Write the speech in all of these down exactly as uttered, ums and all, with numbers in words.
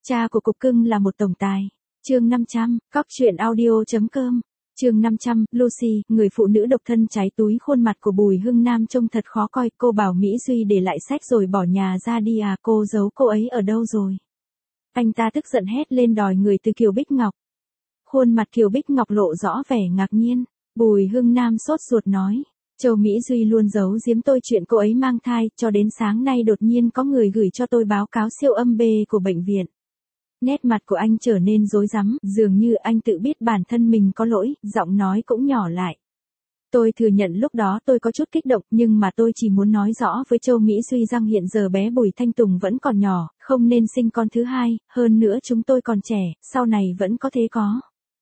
Cha của cục cưng là một tổng tài. Chương năm trăm, cóc truyện audio.com. Chương năm trăm, Lucy, người phụ nữ độc thân cháy túi khuôn mặt của Bùi Hưng Nam trông thật khó coi, cô bảo Mỹ Duy để lại sách rồi bỏ nhà ra đi à, cô giấu cô ấy ở đâu rồi? Anh ta tức giận hét lên đòi người từ Kiều Bích Ngọc. Khuôn mặt Kiều Bích Ngọc lộ rõ vẻ ngạc nhiên, Bùi Hưng Nam sốt ruột nói. Châu Mỹ Duy luôn giấu giếm tôi chuyện cô ấy mang thai, cho đến sáng nay đột nhiên có người gửi cho tôi báo cáo siêu âm B của bệnh viện. Nét mặt của anh trở nên rối rắm, dường như anh tự biết bản thân mình có lỗi, giọng nói cũng nhỏ lại. Tôi thừa nhận lúc đó tôi có chút kích động, nhưng mà tôi chỉ muốn nói rõ với Châu Mỹ Duy rằng hiện giờ bé Bùi Thanh Tùng vẫn còn nhỏ, không nên sinh con thứ hai, hơn nữa chúng tôi còn trẻ, sau này vẫn có thể có.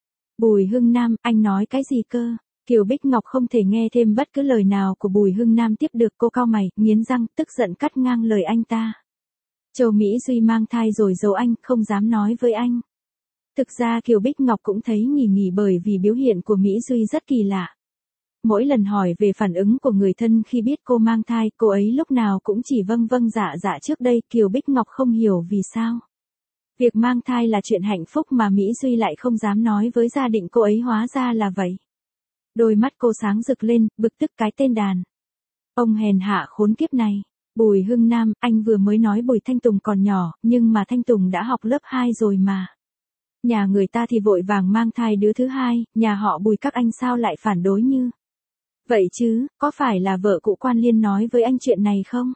Bùi Hưng Nam, anh nói cái gì cơ? Kiều Bích Ngọc không thể nghe thêm bất cứ lời nào của Bùi Hưng Nam tiếp được, cô cau mày, nghiến răng, tức giận cắt ngang lời anh ta. Châu Mỹ Duy mang thai rồi giấu anh, không dám nói với anh. Thực ra Kiều Bích Ngọc cũng thấy nghỉ nghỉ bởi vì biểu hiện của Mỹ Duy rất kỳ lạ. Mỗi lần hỏi về phản ứng của người thân khi biết cô mang thai, cô ấy lúc nào cũng chỉ vâng vâng dạ dạ trước đây, Kiều Bích Ngọc không hiểu vì sao. Việc mang thai là chuyện hạnh phúc mà Mỹ Duy lại không dám nói với gia đình cô ấy, hóa ra là vậy. Đôi mắt cô sáng rực lên, bực tức cái tên đàn. Ông hèn hạ khốn kiếp này. Bùi Hưng Nam, anh vừa mới nói Bùi Thanh Tùng còn nhỏ, nhưng mà Thanh Tùng đã học lớp hai rồi mà. Nhà người ta thì vội vàng mang thai đứa thứ hai, nhà họ Bùi các anh sao lại phản đối như vậy chứ, có phải là vợ cụ Quan Liên nói với anh chuyện này không?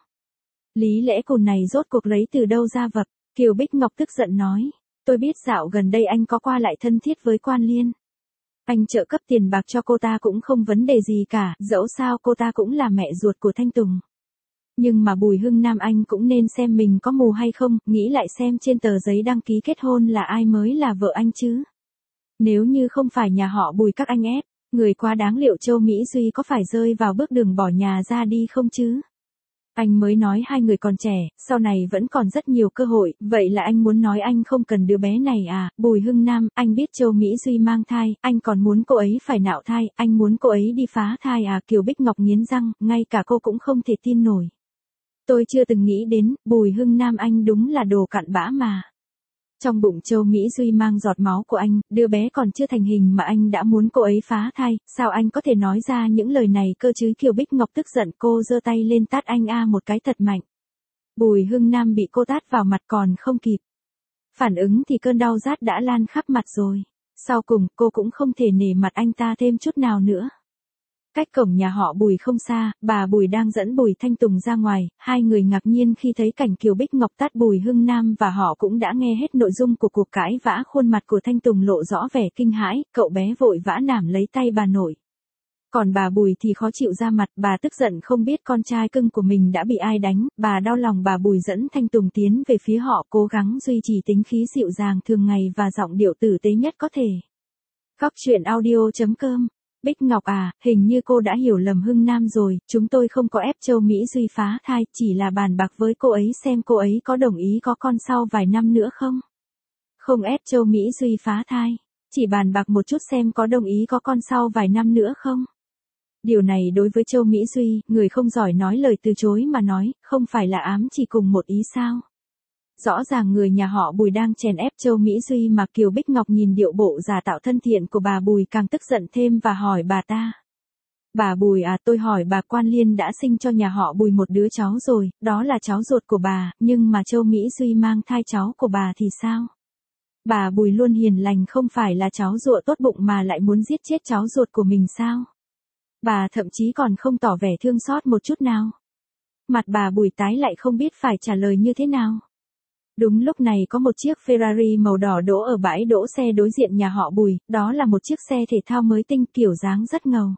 Lý lẽ cồn này rốt cuộc lấy từ đâu ra vập? Kiều Bích Ngọc tức giận nói, tôi biết dạo gần đây anh có qua lại thân thiết với Quan Liên. Anh trợ cấp tiền bạc cho cô ta cũng không vấn đề gì cả, dẫu sao cô ta cũng là mẹ ruột của Thanh Tùng. Nhưng mà Bùi Hưng Nam anh cũng nên xem mình có mù hay không, nghĩ lại xem trên tờ giấy đăng ký kết hôn là ai mới là vợ anh chứ. Nếu như không phải nhà họ Bùi các anh ép, người quá đáng, liệu Châu Mỹ Duy có phải rơi vào bước đường bỏ nhà ra đi không chứ? Anh mới nói hai người còn trẻ, sau này vẫn còn rất nhiều cơ hội, vậy là anh muốn nói anh không cần đứa bé này à? Bùi Hưng Nam, anh biết Châu Mỹ Duy mang thai, anh còn muốn cô ấy phải nạo thai, anh muốn cô ấy đi phá thai à? Kiều Bích Ngọc nghiến răng, ngay cả cô cũng không thể tin nổi. Tôi chưa từng nghĩ đến, Bùi Hưng Nam anh đúng là đồ cặn bã mà. Trong bụng Châu Mỹ Duy mang giọt máu của anh, đứa bé còn chưa thành hình mà anh đã muốn cô ấy phá thai, sao anh có thể nói ra những lời này cơ chứ? Kiều Bích Ngọc tức giận, cô giơ tay lên tát anh a một cái thật mạnh. Bùi Hưng Nam bị cô tát vào mặt còn không kịp phản ứng thì cơn đau rát đã lan khắp mặt rồi. Sau cùng, cô cũng không thể nể mặt anh ta thêm chút nào nữa. Cách cổng nhà họ Bùi không xa, bà Bùi đang dẫn Bùi Thanh Tùng ra ngoài, hai người ngạc nhiên khi thấy cảnh Kiều Bích Ngọc tát Bùi Hưng Nam và họ cũng đã nghe hết nội dung của cuộc cãi vã. Khuôn mặt của Thanh Tùng lộ rõ vẻ kinh hãi, cậu bé vội vã nắm lấy tay bà nội. Còn bà Bùi thì khó chịu ra mặt, bà tức giận không biết con trai cưng của mình đã bị ai đánh, bà đau lòng. Bà Bùi dẫn Thanh Tùng tiến về phía họ, cố gắng duy trì tính khí dịu dàng thường ngày và giọng điệu tử tế nhất có thể. Cóc truyện audio.com. Bích Ngọc à, hình như cô đã hiểu lầm Hưng Nam rồi, chúng tôi không có ép Châu Mỹ Duy phá thai, chỉ là bàn bạc với cô ấy xem cô ấy có đồng ý có con sau vài năm nữa không. Không ép Châu Mỹ Duy phá thai, chỉ bàn bạc một chút xem có đồng ý có con sau vài năm nữa không. Điều này đối với Châu Mỹ Duy, người không giỏi nói lời từ chối mà nói, không phải là ám chỉ cùng một ý sao. Rõ ràng người nhà họ Bùi đang chèn ép Châu Mỹ Duy mà. Kiều Bích Ngọc nhìn điệu bộ giả tạo thân thiện của bà Bùi càng tức giận thêm và hỏi bà ta. Bà Bùi à, tôi hỏi bà, Quan Liên đã sinh cho nhà họ Bùi một đứa cháu rồi, đó là cháu ruột của bà, nhưng mà Châu Mỹ Duy mang thai cháu của bà thì sao? Bà Bùi luôn hiền lành, không phải là cháu ruột tốt bụng mà lại muốn giết chết cháu ruột của mình sao? Bà thậm chí còn không tỏ vẻ thương xót một chút nào. Mặt bà Bùi tái lại không biết phải trả lời như thế nào. Đúng lúc này có một chiếc Ferrari màu đỏ đỗ ở bãi đỗ xe đối diện nhà họ Bùi, đó là một chiếc xe thể thao mới tinh, kiểu dáng rất ngầu.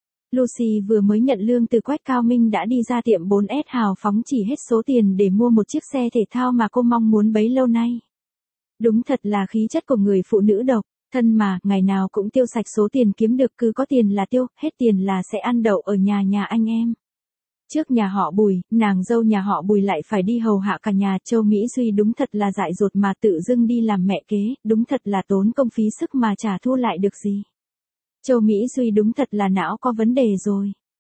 Lucy vừa mới nhận lương từ Quách Cao Minh đã đi ra tiệm bốn S hào phóng chỉ hết số tiền để mua một chiếc xe thể thao mà cô mong muốn bấy lâu nay. Đúng thật là khí chất của người phụ nữ độc thân mà, ngày nào cũng tiêu sạch số tiền kiếm được, cứ có tiền là tiêu, hết tiền là sẽ ăn đậu ở nhà nhà anh em. Trước nhà họ Bùi, nàng dâu nhà họ Bùi lại phải đi hầu hạ cả nhà. Châu Mỹ Duy đúng thật là dại dột mà tự dưng đi làm mẹ kế, đúng thật là tốn công phí sức mà chả thu lại được gì. Châu Mỹ Duy đúng thật là não có vấn đề rồi.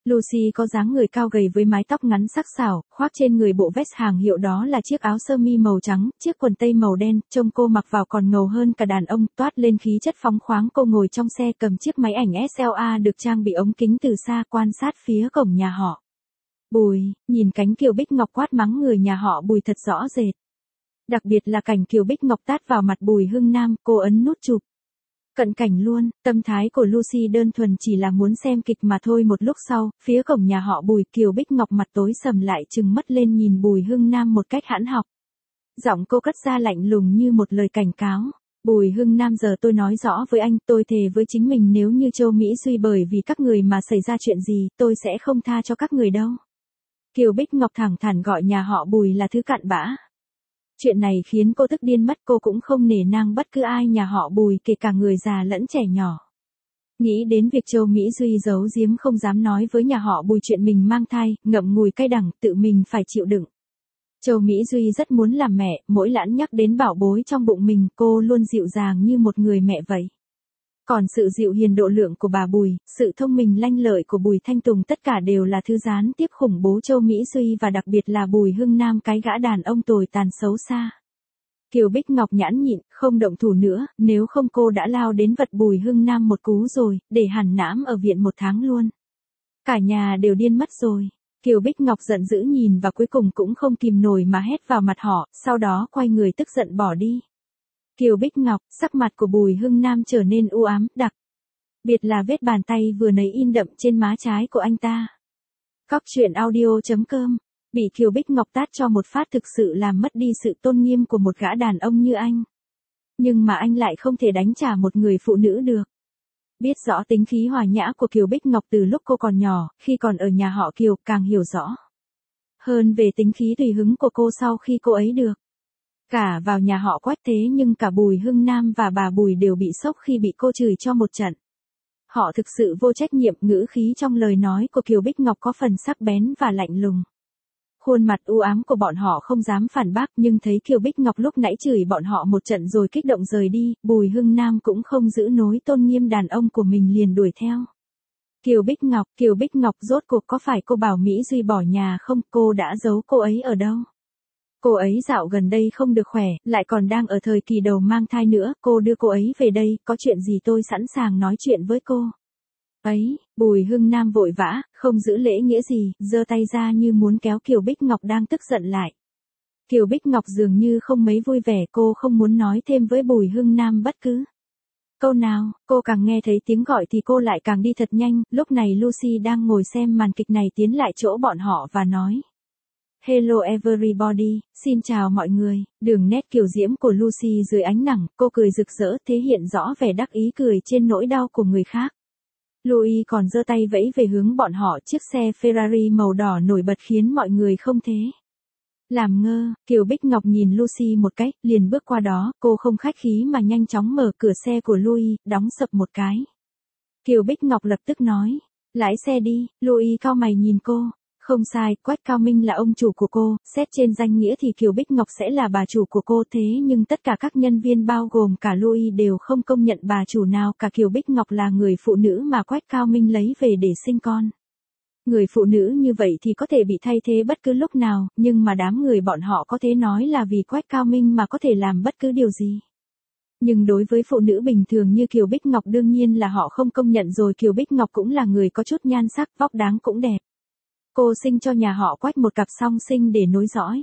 Lucy có dáng người cao gầy với mái tóc ngắn sắc sảo, khoác trên người bộ vest hàng hiệu đó là chiếc áo sơ mi màu trắng, chiếc quần tây màu đen, trông cô mặc vào còn ngầu hơn cả đàn ông, toát lên khí chất phóng khoáng. Cô ngồi trong xe cầm chiếc máy ảnh ét lờ a được trang bị ống kính từ xa quan sát phía cổng nhà họ Bùi, nhìn cánh Kiều Bích Ngọc quát mắng người nhà họ Bùi thật rõ rệt. Đặc biệt là cảnh Kiều Bích Ngọc tát vào mặt Bùi Hưng Nam, cô ấn nút chụp. Cận cảnh luôn, tâm thái của Lucy đơn thuần chỉ là muốn xem kịch mà thôi. Một lúc sau, phía cổng nhà họ Bùi, Kiều Bích Ngọc mặt tối sầm lại trừng mắt lên nhìn Bùi Hưng Nam một cách hãn học. Giọng cô cất ra lạnh lùng như một lời cảnh cáo. Bùi Hưng Nam, giờ tôi nói rõ với anh, tôi thề với chính mình nếu như Châu Mỹ Duy bởi vì các người mà xảy ra chuyện gì, tôi sẽ không tha cho các người đâu. Kiều Bích Ngọc thẳng thắn gọi nhà họ Bùi là thứ cặn bã. Chuyện này khiến cô tức điên mất, cô cũng không nể nang bất cứ ai nhà họ Bùi, kể cả người già lẫn trẻ nhỏ. Nghĩ đến việc Châu Mỹ Duy giấu giếm không dám nói với nhà họ Bùi chuyện mình mang thai, ngậm ngùi cay đắng, tự mình phải chịu đựng. Châu Mỹ Duy rất muốn làm mẹ, mỗi lãn nhắc đến bảo bối trong bụng mình, cô luôn dịu dàng như một người mẹ vậy. Còn sự dịu hiền độ lượng của bà Bùi, sự thông minh lanh lợi của Bùi Thanh Tùng tất cả đều là thứ gián tiếp khủng bố Châu Mỹ Duy và đặc biệt là Bùi Hưng Nam, cái gã đàn ông tồi tàn xấu xa. Kiều Bích Ngọc nhãn nhịn, không động thủ nữa, nếu không cô đã lao đến vật Bùi Hưng Nam một cú rồi, để hằn nãm ở viện một tháng luôn. Cả nhà đều điên mất rồi. Kiều Bích Ngọc giận dữ nhìn và cuối cùng cũng không kìm nổi mà hét vào mặt họ, sau đó quay người tức giận bỏ đi. Kiều Bích Ngọc, sắc mặt của Bùi Hưng Nam trở nên u ám, đặc biệt là vết bàn tay vừa nấy in đậm trên má trái của anh ta. Cóc truyện audio chấm com, bị Kiều Bích Ngọc tát cho một phát thực sự làm mất đi sự tôn nghiêm của một gã đàn ông như anh. Nhưng mà anh lại không thể đánh trả một người phụ nữ được. Biết rõ tính khí hòa nhã của Kiều Bích Ngọc từ lúc cô còn nhỏ, khi còn ở nhà họ Kiều, càng hiểu rõ hơn về tính khí tùy hứng của cô sau khi cô ấy được cả vào nhà họ Quách. Thế nhưng cả Bùi Hưng Nam và bà Bùi đều bị sốc khi bị cô chửi cho một trận. Họ thực sự vô trách nhiệm. Ngữ khí trong lời nói của Kiều Bích Ngọc có phần sắc bén và lạnh lùng. Khuôn mặt u ám của bọn họ không dám phản bác, nhưng thấy Kiều Bích Ngọc lúc nãy chửi bọn họ một trận rồi kích động rời đi, Bùi Hưng Nam cũng không giữ nối tôn nghiêm đàn ông của mình liền đuổi theo. Kiều Bích Ngọc, Kiều Bích Ngọc rốt cuộc có phải cô bảo Mỹ Duy bỏ nhà không? Cô đã giấu cô ấy ở đâu? Cô ấy dạo gần đây không được khỏe, lại còn đang ở thời kỳ đầu mang thai nữa, cô đưa cô ấy về đây, có chuyện gì tôi sẵn sàng nói chuyện với cô. Ấy, Bùi Hưng Nam vội vã, không giữ lễ nghĩa gì, giơ tay ra như muốn kéo Kiều Bích Ngọc đang tức giận lại. Kiều Bích Ngọc dường như không mấy vui vẻ, cô không muốn nói thêm với Bùi Hưng Nam bất cứ câu nào, cô càng nghe thấy tiếng gọi thì cô lại càng đi thật nhanh. Lúc này Lucy đang ngồi xem màn kịch này tiến lại chỗ bọn họ và nói: Hello everybody, xin chào mọi người. Đường nét kiều diễm của Lucy dưới ánh nắng, cô cười rực rỡ, thể hiện rõ vẻ đắc ý cười trên nỗi đau của người khác. Louis còn giơ tay vẫy về hướng bọn họ, chiếc xe Ferrari màu đỏ nổi bật khiến mọi người không thế làm ngơ. Kiều Bích Ngọc nhìn Lucy một cái, liền bước qua đó, cô không khách khí mà nhanh chóng mở cửa xe của Louis, đóng sập một cái. Kiều Bích Ngọc lập tức nói: lái xe đi. Louis cau mày nhìn cô. Không sai, Quách Cao Minh là ông chủ của cô, xét trên danh nghĩa thì Kiều Bích Ngọc sẽ là bà chủ của cô, thế nhưng tất cả các nhân viên bao gồm cả Louis đều không công nhận bà chủ nào cả. Kiều Bích Ngọc là người phụ nữ mà Quách Cao Minh lấy về để sinh con. Người phụ nữ như vậy thì có thể bị thay thế bất cứ lúc nào, nhưng mà đám người bọn họ có thể nói là vì Quách Cao Minh mà có thể làm bất cứ điều gì. Nhưng đối với phụ nữ bình thường như Kiều Bích Ngọc đương nhiên là họ không công nhận rồi. Kiều Bích Ngọc cũng là người có chút nhan sắc, vóc dáng cũng đẹp. Cô sinh cho nhà họ Quách một cặp song sinh để nối dõi.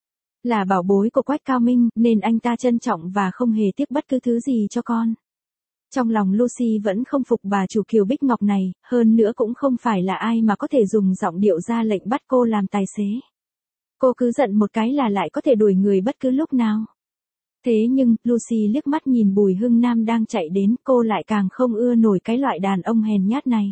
Là bảo bối của Quách Cao Minh, nên anh ta trân trọng và không hề tiếc bất cứ thứ gì cho con. Trong lòng Lucy vẫn không phục bà chủ Kiều Bích Ngọc này, hơn nữa cũng không phải là ai mà có thể dùng giọng điệu ra lệnh bắt cô làm tài xế. Cô cứ giận một cái là lại có thể đuổi người bất cứ lúc nào. Thế nhưng, Lucy liếc mắt nhìn Bùi Hưng Nam đang chạy đến, cô lại càng không ưa nổi cái loại đàn ông hèn nhát này.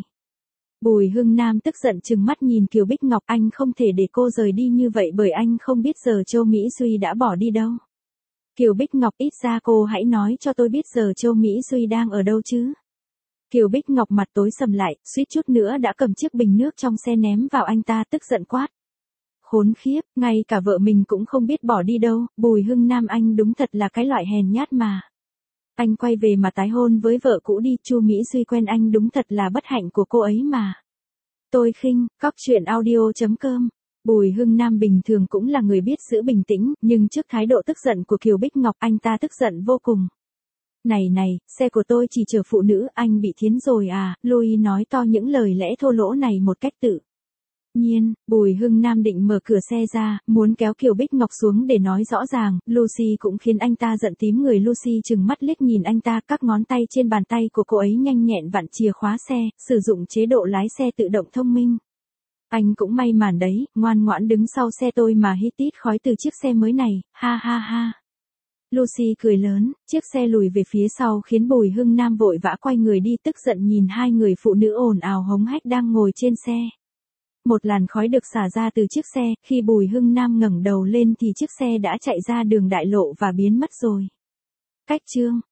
Bùi Hưng Nam tức giận trừng mắt nhìn Kiều Bích Ngọc, anh không thể để cô rời đi như vậy bởi anh không biết giờ Châu Mỹ Duy đã bỏ đi đâu. Kiều Bích Ngọc, ít ra cô hãy nói cho tôi biết giờ Châu Mỹ Duy đang ở đâu chứ. Kiều Bích Ngọc mặt tối sầm lại, suýt chút nữa đã cầm chiếc bình nước trong xe ném vào anh ta, tức giận quát: khốn khiếp, ngay cả vợ mình cũng không biết bỏ đi đâu. Bùi Hưng Nam, anh đúng thật là cái loại hèn nhát mà. Anh quay về mà tái hôn với vợ cũ đi. Chu Mỹ Duy quen anh đúng thật là bất hạnh của cô ấy mà. Tôi khinh, cóc truyện audio.com. Bùi Hưng Nam bình thường cũng là người biết giữ bình tĩnh, nhưng trước thái độ tức giận của Kiều Bích Ngọc anh ta tức giận vô cùng. Này này, xe của tôi chỉ chở phụ nữ, anh bị thiến rồi à, Louis nói to những lời lẽ thô lỗ này một cách tự nhiên. Bùi Hưng Nam định mở cửa xe ra, muốn kéo Kiều Bích Ngọc xuống để nói rõ ràng, Lucy cũng khiến anh ta giận tím người. Lucy chừng mắt liếc nhìn anh ta, các ngón tay trên bàn tay của cô ấy nhanh nhẹn vặn chìa khóa xe, sử dụng chế độ lái xe tự động thông minh. Anh cũng may màn đấy, ngoan ngoãn đứng sau xe tôi mà hít tít khói từ chiếc xe mới này, ha ha ha. Lucy cười lớn, chiếc xe lùi về phía sau khiến Bùi Hưng Nam vội vã quay người đi, tức giận nhìn hai người phụ nữ ồn ào hống hách đang ngồi trên xe. Một làn khói được xả ra từ chiếc xe, khi Bùi Hưng Nam ngẩng đầu lên thì chiếc xe đã chạy ra đường đại lộ và biến mất rồi. Cách chương